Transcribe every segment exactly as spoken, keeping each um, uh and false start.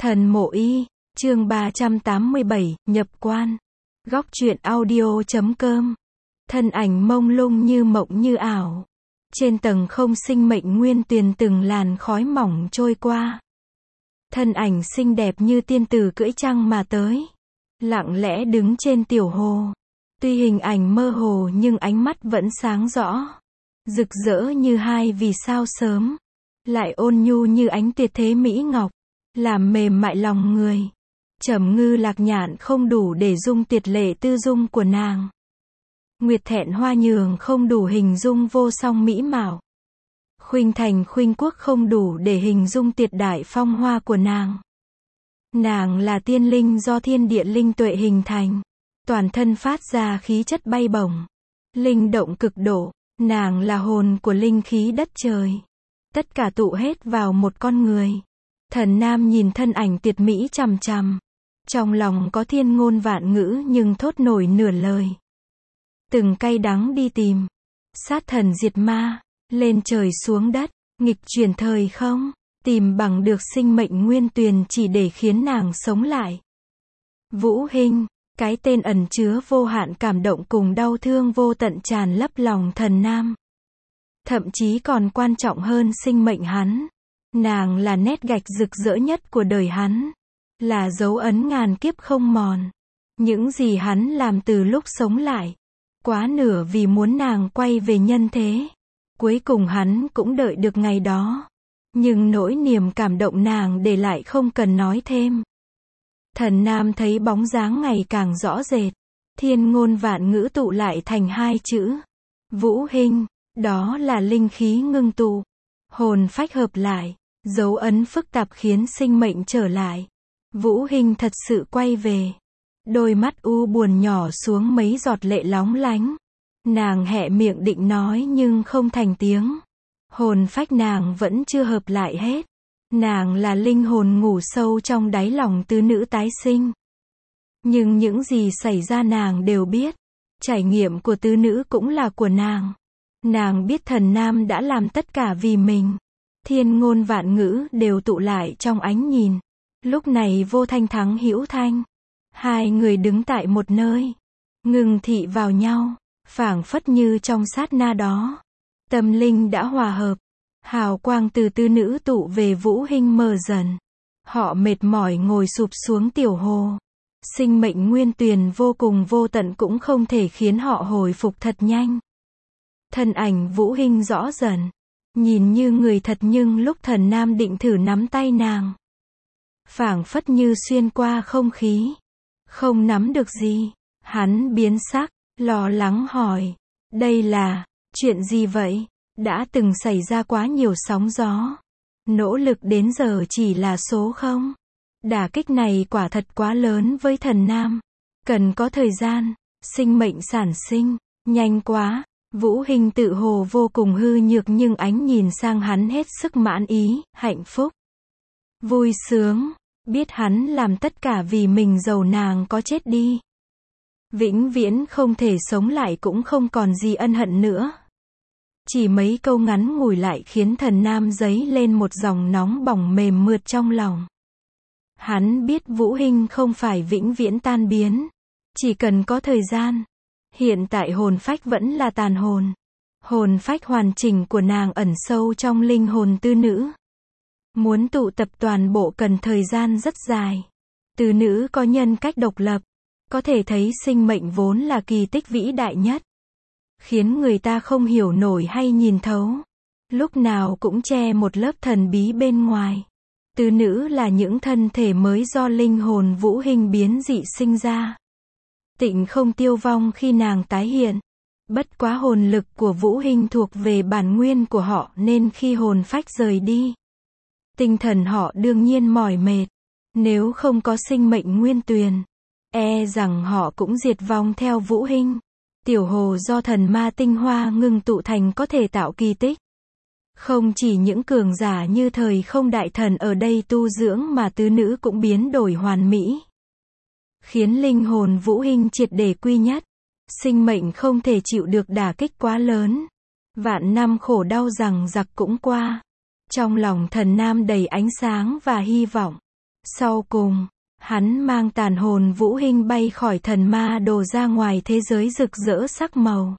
Thần Mộ Y, chương ba trăm tám mươi bảy, nhập quan. Góc truyện audio chấm com. Thân ảnh mông lung như mộng như ảo. Trên tầng không sinh mệnh nguyên tuyền từng làn khói mỏng trôi qua. Thân ảnh xinh đẹp như tiên tử cưỡi trăng mà tới. Lặng lẽ đứng trên tiểu hồ. Tuy hình ảnh mơ hồ nhưng ánh mắt vẫn sáng rõ. Rực rỡ như hai vì sao sớm. Lại ôn nhu như ánh tuyệt thế mỹ ngọc. Làm mềm mại lòng người. Trầm ngư lạc nhạn không đủ để dung tuyệt lệ tư dung của nàng. Nguyệt thẹn hoa nhường không đủ hình dung vô song mỹ mạo. Khuynh thành khuynh quốc không đủ để hình dung tuyệt đại phong hoa của nàng. Nàng là tiên linh do thiên địa linh tuệ hình thành. Toàn thân phát ra khí chất bay bổng. Linh động cực độ. Nàng là hồn của linh khí đất trời. Tất cả tụ hết vào một con người. Thần Nam nhìn thân ảnh tuyệt mỹ chằm chằm. Trong lòng có thiên ngôn vạn ngữ nhưng thốt nổi nửa lời. Từng cay đắng đi tìm. Sát thần diệt ma. Lên trời xuống đất. Nghịch chuyển thời không. Tìm bằng được sinh mệnh nguyên tuyền chỉ để khiến nàng sống lại. Vũ Hinh. Cái tên ẩn chứa vô hạn cảm động cùng đau thương vô tận tràn lấp lòng thần Nam. Thậm chí còn quan trọng hơn sinh mệnh hắn. Nàng là nét gạch rực rỡ nhất của đời hắn. Là dấu ấn ngàn kiếp không mòn. Những gì hắn làm từ lúc sống lại. Quá nửa vì muốn nàng quay về nhân thế. Cuối cùng hắn cũng đợi được ngày đó. Nhưng nỗi niềm cảm động nàng để lại không cần nói thêm. Thần Nam thấy bóng dáng ngày càng rõ rệt. Thiên ngôn vạn ngữ tụ lại thành hai chữ. Vũ Hinh. Đó là linh khí ngưng tụ. Hồn phách hợp lại. Dấu ấn phức tạp khiến sinh mệnh trở lại. Vũ Hinh thật sự quay về. Đôi mắt u buồn nhỏ xuống mấy giọt lệ lóng lánh. Nàng hé miệng định nói nhưng không thành tiếng. Hồn phách nàng vẫn chưa hợp lại hết. Nàng là linh hồn ngủ sâu trong đáy lòng tứ nữ tái sinh. Nhưng những gì xảy ra nàng đều biết. Trải nghiệm của tứ nữ cũng là của nàng. Nàng biết thần Nam đã làm tất cả vì mình. Thiên ngôn vạn ngữ đều tụ lại trong ánh nhìn. Lúc này vô thanh thắng hữu thanh. Hai người đứng tại một nơi. Ngừng thị vào nhau. Phảng phất như trong sát na đó. Tâm linh đã hòa hợp. Hào quang từ tứ nữ tụ về Vũ Hinh mờ dần. Họ mệt mỏi ngồi sụp xuống tiểu hồ. Sinh mệnh nguyên tuyền vô cùng vô tận cũng không thể khiến họ hồi phục thật nhanh. Thân ảnh Vũ Hinh rõ dần. Nhìn như người thật nhưng lúc thần Nam định thử nắm tay nàng. Phảng phất như xuyên qua không khí. Không nắm được gì. Hắn biến sắc, lo lắng hỏi. Đây là, chuyện gì vậy? Đã từng xảy ra quá nhiều sóng gió. Nỗ lực đến giờ chỉ là số không. Đả kích này quả thật quá lớn với thần Nam. Cần có thời gian. Sinh mệnh sản sinh. Nhanh quá. Vũ Hinh tự hồ vô cùng hư nhược nhưng ánh nhìn sang hắn hết sức mãn ý, hạnh phúc. Vui sướng. Biết hắn làm tất cả vì mình dầu nàng có chết đi. Vĩnh viễn không thể sống lại cũng không còn gì ân hận nữa. Chỉ mấy câu ngắn ngủi lại khiến thần Nam dấy lên một dòng nóng bỏng mềm mượt trong lòng. Hắn biết Vũ Hinh không phải vĩnh viễn tan biến. Chỉ cần có thời gian. Hiện tại hồn phách vẫn là tàn hồn. Hồn phách hoàn chỉnh của nàng ẩn sâu trong linh hồn tứ nữ. Muốn tụ tập toàn bộ cần thời gian rất dài. Tứ nữ có nhân cách độc lập. Có thể thấy sinh mệnh vốn là kỳ tích vĩ đại nhất. Khiến người ta không hiểu nổi hay nhìn thấu. Lúc nào cũng che một lớp thần bí bên ngoài. Tứ nữ là những thân thể mới do linh hồn Vũ Hinh biến dị sinh ra. Tịnh không tiêu vong khi nàng tái hiện. Bất quá hồn lực của Vũ Hinh thuộc về bản nguyên của họ nên khi hồn phách rời đi. Tinh thần họ đương nhiên mỏi mệt. Nếu không có sinh mệnh nguyên tuyền. E rằng họ cũng diệt vong theo Vũ Hinh. Tiểu hồ do thần ma tinh hoa ngưng tụ thành có thể tạo kỳ tích. Không chỉ những cường giả như thời không đại thần ở đây tu dưỡng mà tứ nữ cũng biến đổi hoàn mỹ. Khiến linh hồn Vũ Hinh triệt để quy nhất. Sinh mệnh không thể chịu được đả kích quá lớn. Vạn năm khổ đau rằng giặc cũng qua. Trong lòng thần Nam đầy ánh sáng và hy vọng. Sau cùng, hắn mang tàn hồn Vũ Hinh bay khỏi thần ma đồ ra ngoài thế giới rực rỡ sắc màu.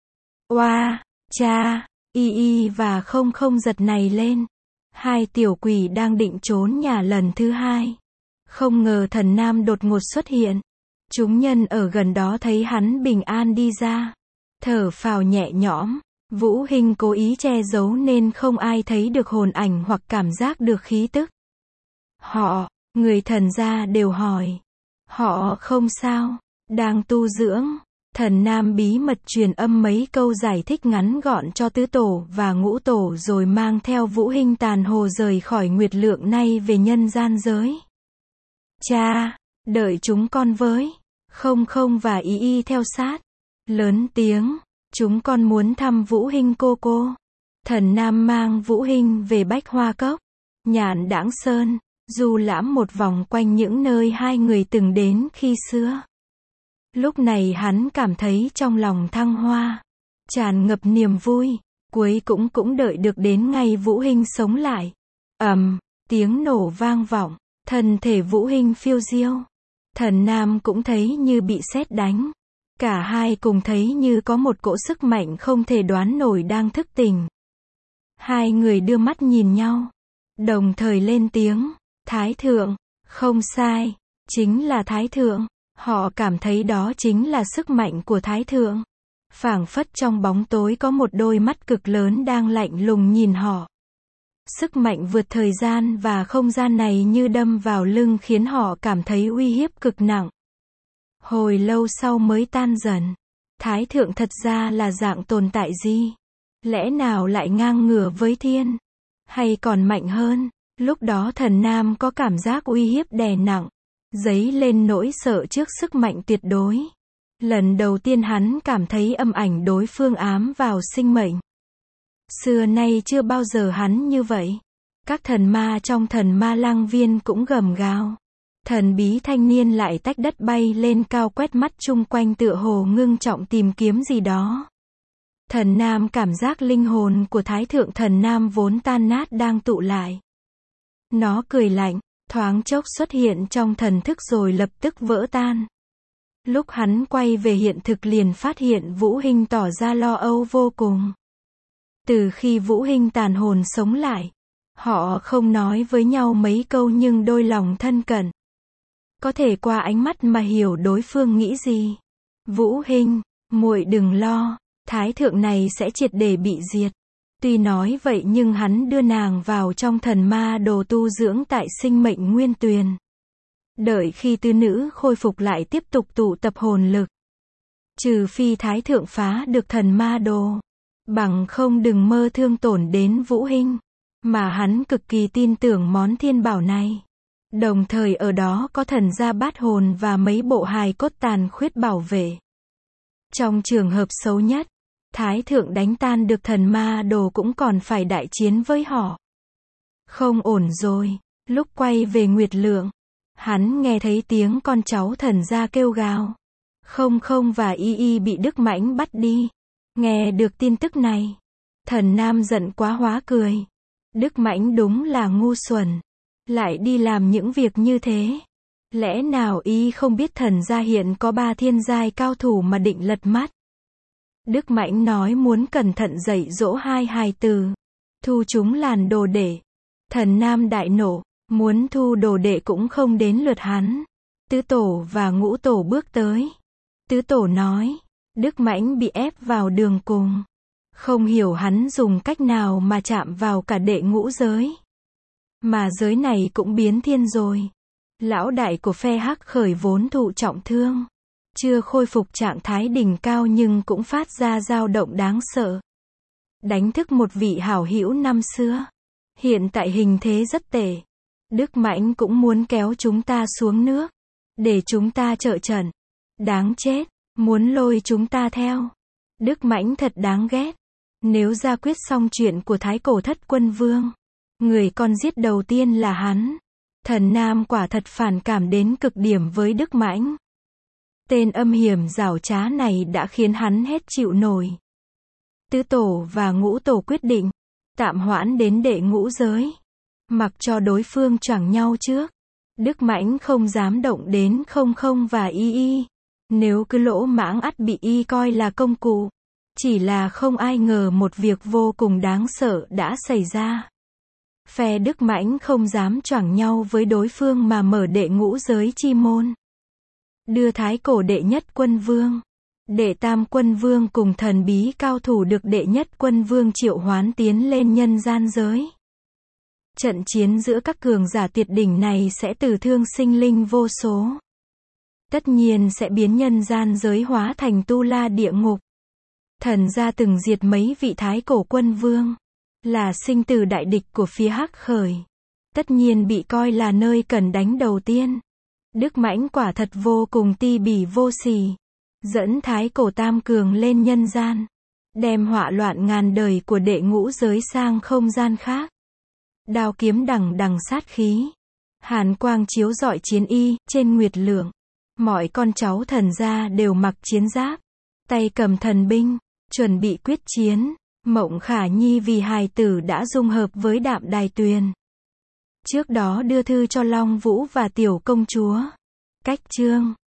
Oa, cha, y y và không không giật này lên. Hai tiểu quỷ đang định trốn nhà lần thứ hai. Không ngờ thần nam đột ngột xuất hiện. Chúng nhân ở gần đó thấy hắn bình an đi ra. Thở phào nhẹ nhõm. Vũ Hinh cố ý che giấu nên không ai thấy được hồn ảnh hoặc cảm giác được khí tức. Họ, người thần gia đều hỏi. Họ không sao, đang tu dưỡng. Thần nam bí mật truyền âm mấy câu giải thích ngắn gọn cho tứ tổ và ngũ tổ rồi mang theo Vũ Hinh tàn hồ rời khỏi Nguyệt Lượng nay về nhân gian giới. Cha, đợi chúng con với. Không không và y y theo sát. Lớn tiếng, chúng con muốn thăm Vũ Hinh cô cô. Thần nam mang Vũ Hinh về Bách Hoa Cốc, Nhạn Đãng Sơn, du lãm một vòng quanh những nơi hai người từng đến khi xưa. Lúc này hắn cảm thấy trong lòng thăng hoa, tràn ngập niềm vui, cuối cũng cũng đợi được đến ngày Vũ Hinh sống lại. Ầm, um, tiếng nổ vang vọng, thân thể Vũ Hinh phiêu diêu. Thần nam cũng thấy như bị sét đánh. Cả hai cùng thấy như có một cỗ sức mạnh không thể đoán nổi đang thức tỉnh. Hai người đưa mắt nhìn nhau, đồng thời lên tiếng, Thái thượng, không sai, chính là Thái thượng. Họ cảm thấy đó chính là sức mạnh của Thái thượng. Phảng phất trong bóng tối có một đôi mắt cực lớn đang lạnh lùng nhìn họ. Sức mạnh vượt thời gian và không gian này như đâm vào lưng khiến họ cảm thấy uy hiếp cực nặng. Hồi lâu sau mới tan dần. Thái thượng thật ra là dạng tồn tại gì? Lẽ nào lại ngang ngửa với thiên? Hay còn mạnh hơn? Lúc đó thần nam có cảm giác uy hiếp đè nặng, dấy lên nỗi sợ trước sức mạnh tuyệt đối. Lần đầu tiên hắn cảm thấy âm ảnh đối phương ám vào sinh mệnh. Xưa nay chưa bao giờ hắn như vậy. Các thần ma trong thần ma lang viên cũng gầm gào. Thần bí thanh niên lại tách đất bay lên cao quét mắt chung quanh tựa hồ ngưng trọng tìm kiếm gì đó. Thần nam cảm giác linh hồn của thái thượng thần nam vốn tan nát đang tụ lại. Nó cười lạnh, thoáng chốc xuất hiện trong thần thức rồi lập tức vỡ tan. Lúc hắn quay về hiện thực liền phát hiện Vũ Hinh tỏ ra lo âu vô cùng. Từ khi Vũ Hinh tàn hồn sống lại, họ không nói với nhau mấy câu nhưng đôi lòng thân cận. Có thể qua ánh mắt mà hiểu đối phương nghĩ gì. Vũ Hinh, muội đừng lo, thái thượng này sẽ triệt để bị diệt. Tuy nói vậy nhưng hắn đưa nàng vào trong thần ma đồ tu dưỡng tại sinh mệnh nguyên tuyền. Đợi khi tứ nữ khôi phục lại tiếp tục tụ tập hồn lực. Trừ phi thái thượng phá được thần ma đồ. Bằng không đừng mơ thương tổn đến Vũ Hinh. Mà hắn cực kỳ tin tưởng món thiên bảo này. Đồng thời ở đó có thần gia bát hồn và mấy bộ hài cốt tàn khuyết bảo vệ. Trong trường hợp xấu nhất, thái thượng đánh tan được thần ma đồ cũng còn phải đại chiến với họ. Không ổn rồi. Lúc quay về Nguyệt Lượng, hắn nghe thấy tiếng con cháu thần gia kêu gào. Không không và y y bị Đức Mãnh bắt đi. Nghe được tin tức này, thần nam giận quá hóa cười. Đức Mãnh đúng là ngu xuẩn. Lại đi làm những việc như thế. Lẽ nào y không biết thần gia hiện có ba thiên giai cao thủ mà định lật mắt. Đức Mãnh nói muốn cẩn thận dạy dỗ hai hài tử. Thu chúng làn đồ đệ. Thần nam đại nộ. Muốn thu đồ đệ cũng không đến lượt hắn. Tứ tổ và ngũ tổ bước tới. Tứ tổ nói. Đức Mãnh bị ép vào đường cùng. Không hiểu hắn dùng cách nào mà chạm vào cả đệ ngũ giới. Mà giới này cũng biến thiên rồi. Lão đại của phe Hắc Khởi vốn thụ trọng thương. Chưa khôi phục trạng thái đỉnh cao nhưng cũng phát ra dao động đáng sợ. Đánh thức một vị hảo hữu năm xưa. Hiện tại hình thế rất tệ. Đức Mãnh cũng muốn kéo chúng ta xuống nước. Để chúng ta trợ trận. Đáng chết. Muốn lôi chúng ta theo. Đức Mãnh thật đáng ghét. Nếu ra quyết xong chuyện của Thái Cổ Thất Quân Vương, người con giết đầu tiên là hắn. Thần nam quả thật phản cảm đến cực điểm với Đức Mãnh. Tên âm hiểm giảo trá này đã khiến hắn hết chịu nổi. Tứ tổ và ngũ tổ quyết định tạm hoãn đến đệ ngũ giới. Mặc cho đối phương choảng nhau trước. Đức Mãnh không dám động đến không không và y y. Nếu cứ lỗ mãng ắt bị y coi là công cụ. Chỉ là không ai ngờ một việc vô cùng đáng sợ đã xảy ra. Phe Đức Mãnh không dám choảng nhau với đối phương mà mở đệ ngũ giới chi môn. Đưa thái cổ đệ nhất quân vương. Đệ tam quân vương cùng thần bí cao thủ được đệ nhất quân vương triệu hoán tiến lên nhân gian giới. Trận chiến giữa các cường giả tuyệt đỉnh này sẽ tử thương sinh linh vô số. Tất nhiên sẽ biến nhân gian giới hóa thành tu la địa ngục. Thần gia từng diệt mấy vị thái cổ quân vương, là sinh tử đại địch của phía Hắc Khởi. Tất nhiên bị coi là nơi cần đánh đầu tiên. Đức Mãnh quả thật vô cùng ti bỉ vô sỉ. Dẫn thái cổ tam cường lên nhân gian. Đem họa loạn ngàn đời của đệ ngũ giới sang không gian khác. Đao kiếm đằng đằng sát khí. Hàn quang chiếu rọi chiến y, trên nguyệt lượng. Mọi con cháu thần gia đều mặc chiến giáp. Tay cầm thần binh, chuẩn bị quyết chiến. Mộng Khả Nhi vì hài tử đã dung hợp với Đạm Đài Tuyền. Trước đó đưa thư cho Long Vũ và Tiểu Công Chúa. Cách chương